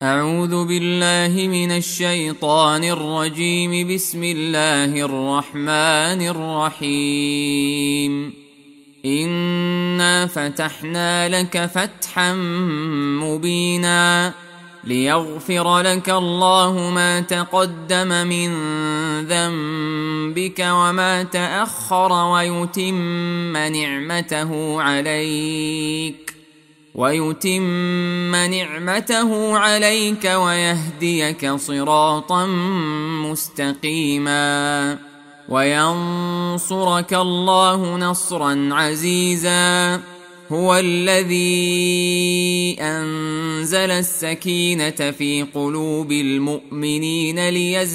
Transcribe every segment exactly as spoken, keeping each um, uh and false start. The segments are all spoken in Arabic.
أعوذ بالله من الشيطان الرجيم. بسم الله الرحمن الرحيم. إنا فتحنا لك فتحا مبينا ليغفر لك الله ما تقدم من ذنبك وما تأخر ويتم نعمته عليك ويتم نعمته عليك ويهديك صراطا مستقيما وينصرك الله نصرا عزيزا. هو الذي أنزل السكينة في قلوب المؤمنين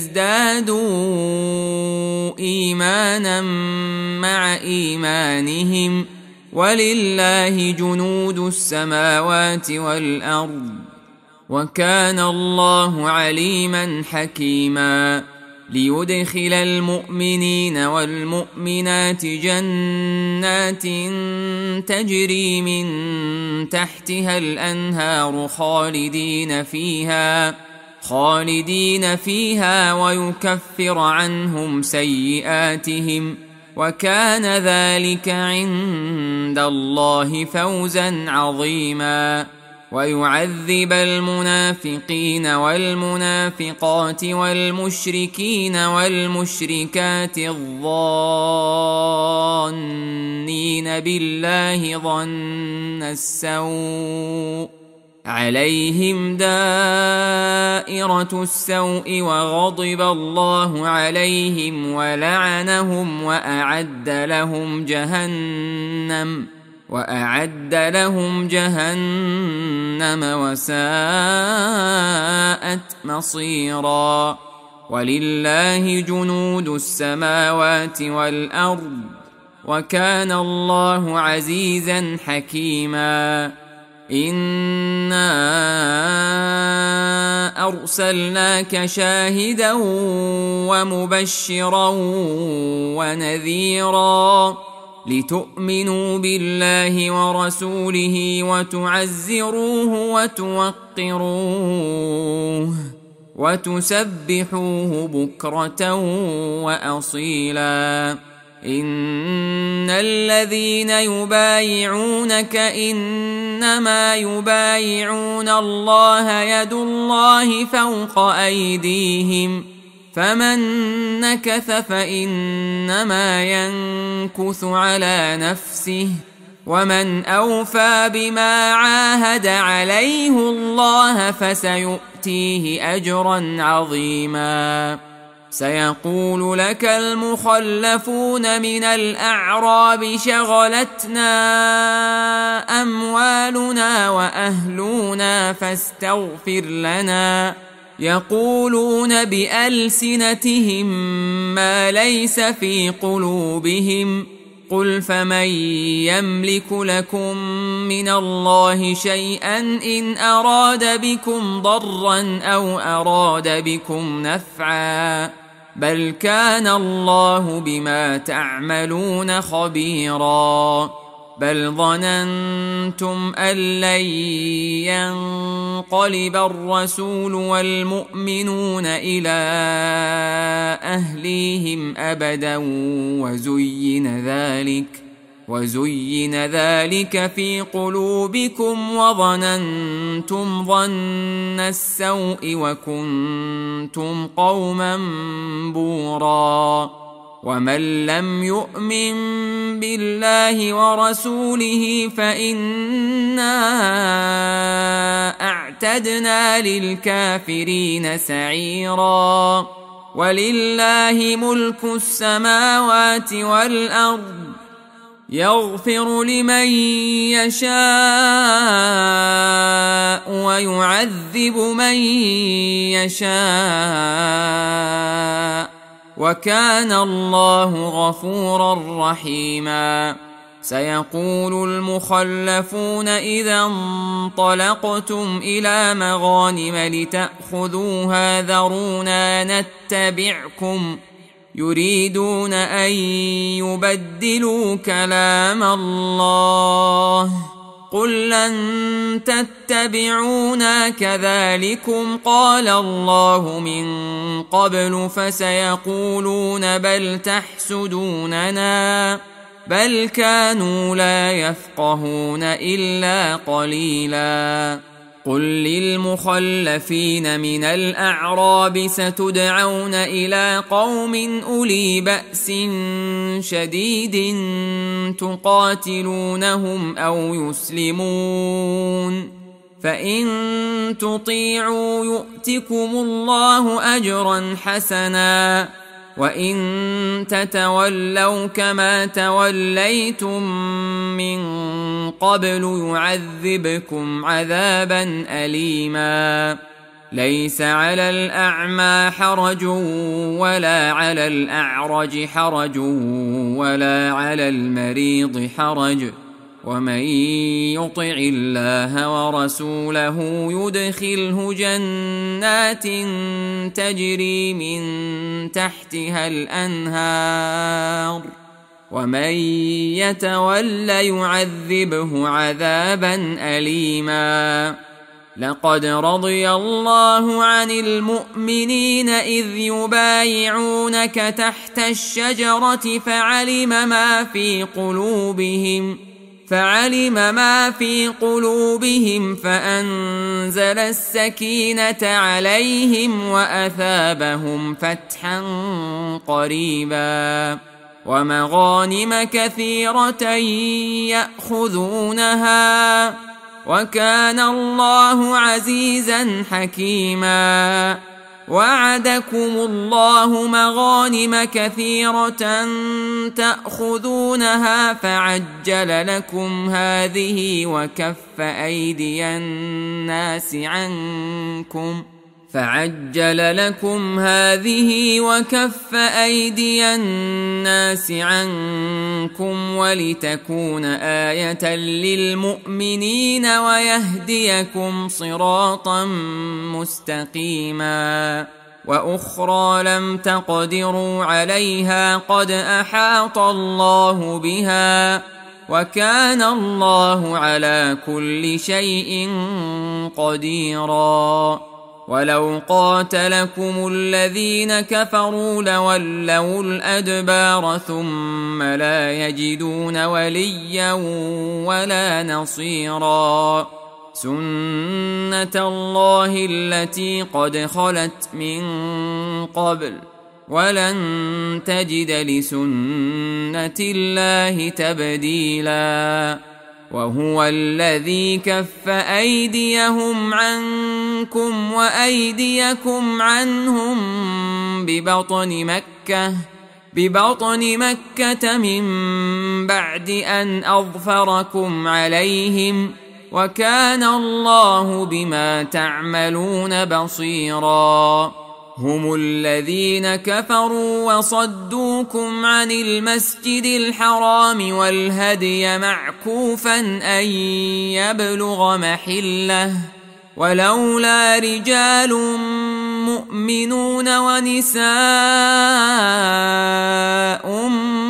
ليزدادوا إيمانا مع إيمانهم ولله جنود السماوات والأرض وكان الله عليما حكيما. ليدخل المؤمنين والمؤمنات جنات تجري من تحتها الأنهار خالدين فيها خالدين فيها ويكفر عنهم سيئاتهم وكان ذلك عند الله فوزا عظيما. ويعذب المنافقين والمنافقات والمشركين والمشركات الظانين بالله ظن السوء عليهم دائرة السوء وغضب الله عليهم ولعنهم وأعد لهم جهنم وأعد لهم جهنم وساءت مصيرا. ولله جنود السماوات والأرض وكان الله عزيزا حكيما. إنا أرسلناك شاهدا ومبشرا ونذيرا لتؤمنوا بالله ورسوله وتعزروه وتوقروه وتسبحوه بكرة وأصيلا. إن الذين يبايعونك إنما يبايعون الله يد الله فوق أيديهم فمن نكث فإنما ينكث على نفسه ومن أوفى بما عاهد عليه الله فسيؤتيه أجرا عظيما. سيقول لك المخلفون من الأعراب شغلتنا أموالنا وأهلنا فاستغفر لنا يقولون بألسنتهم ما ليس في قلوبهم قل فمن يملك لكم من الله شيئا إن أراد بكم ضرا أو أراد بكم نفعا بل كان الله بما تعملون خبيرا. بل ظننتم أن لن ينقلب الرسول والمؤمنون إلى أهليهم أبدا وزين ذلك وزين ذلك في قلوبكم وظننتم ظن السوء وكنتم قوما بورا. ومن لم يؤمن بالله ورسوله فإنا أعتدنا للكافرين سعيرا. ولله ملك السماوات والأرض يغفر لمن يشاء ويعذب من يشاء وكان الله غفورا رحيما. سيقول المخلفون إذا انطلقتم إلى مغانم لتأخذوها ذرونا نتبعكم يريدون أن يبدلوا كلام الله قل لن تتبعونا كذلكم قال الله من قبل فسيقولون بل تحسدوننا بل كانوا لا يفقهون إلا قليلا. قل للمخلفين من الأعراب ستدعون إلى قوم أولي بأس شديد تقاتلونهم أو يسلمون فإن تطيعوا يؤتكم الله أجرا حسنا وإن تتولوا كما توليتم من قبل يعذبكم عذابا أليما. ليس على الأعمى حرج ولا على الأعرج حرج ولا على المريض حرج ومن يطع الله ورسوله يدخله جنات تجري من تحتها الأنهار ومن يتول يعذبه عذابا أليما. لقد رضي الله عن المؤمنين إذ يبايعونك تحت الشجرة فعلم ما في قلوبهم فعلم ما في قلوبهم فأنزل السكينة عليهم وأثابهم فتحا قريبا ومغانم كثيرة يأخذونها وكان الله عزيزا حكيما. وعدكم الله مغانم كثيرة تأخذونها فعجل لكم هذه وكف أيدي الناس عنكم فعجل لكم هذه وكف أيدي الناس عنكم ولتكون آية للمؤمنين ويهديكم صراطا مستقيما. وأخرى لم تقدروا عليها قد أحاط الله بها وكان الله على كل شيء قديرا. ولو قاتلكم الذين كفروا لولوا الأدبار ثم لا يجدون وليا ولا نصيرا. سنة الله التي قد خلت من قبل ولن تجد لسنة الله تبديلا. وهو الذي كف أيديهم عنكم وأيديكم عنهم ببطن مكة ببطن مكة من بعد أن أظفركم عليهم وكان الله بما تعملون بصيرا. هم الذين كفروا وصدوكم عن المسجد الحرام والهدي معكوفا أن يبلغ محله ولولا رجال مؤمنون ونساء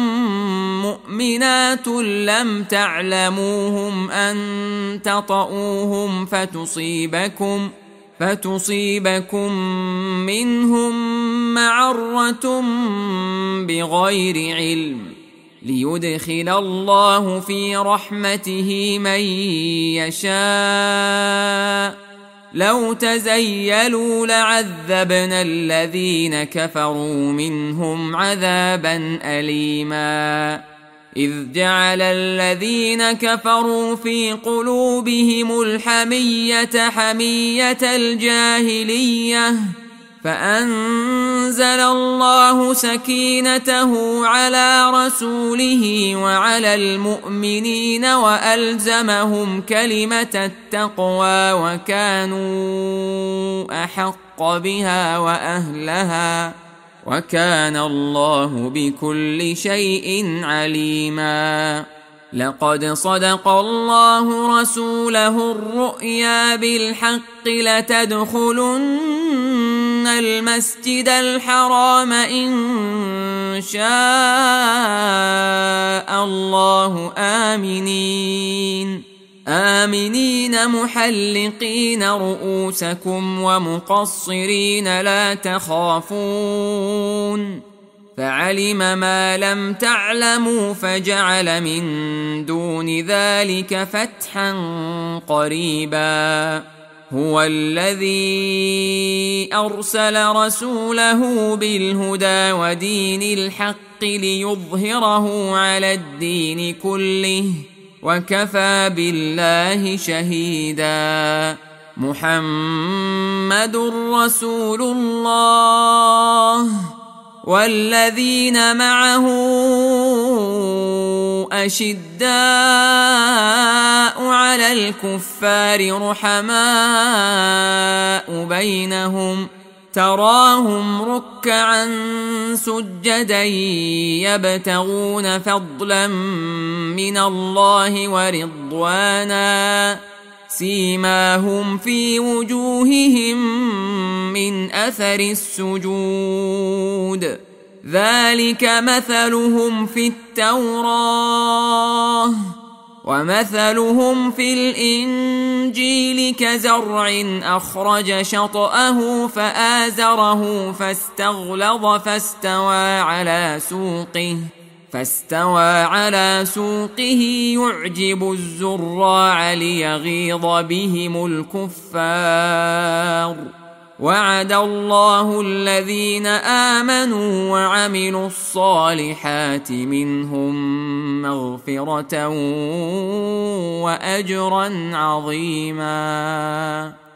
مؤمنات لم تعلموهم أن تطؤوهم فتصيبكم فتصيبكم منهم معرة بغير علم ليدخل الله في رحمته من يشاء. لو تزيلوا لعذبنا الذين كفروا منهم عذابا أليما. إذ جعل الذين كفروا في قلوبهم الحمية حمية الجاهلية فأنزل الله سكينته على رسوله وعلى المؤمنين وألزمهم كلمة التقوى وكانوا أحق بها وأهلها وكان الله بكل شيء عليما. لقد صدق الله رسوله الرؤيا بالحق لتدخلن المسجد الحرام إن شاء الله آمنين آمنين محلقين رؤوسكم ومقصرين لا تخافون فعلم ما لم تعلموا فجعل من دون ذلك فتحا قريبا هو الذي أرسل رسوله بالهدى ودين الحق ليظهره على الدين كله وكفى بالله شهيدا محمد رسول الله والذين معه أشداء على الكفار رحماء بينهم تراهم ركعا سجدا يبتغون فضلا من الله ورضوانا سيماهم في وجوههم من أثر السجود ذلك مثلهم في التوراة ومثلهم في الإنجيل كزرع أخرج شطأه فآزره فاستغلظ فاستوى على سوقه فاستوى على سوقه يعجب الزراع ليغيظ بهم الكفار وعد الله الذين آمنوا وعملوا الصالحات منهم مغفرة وأجرا عظيما.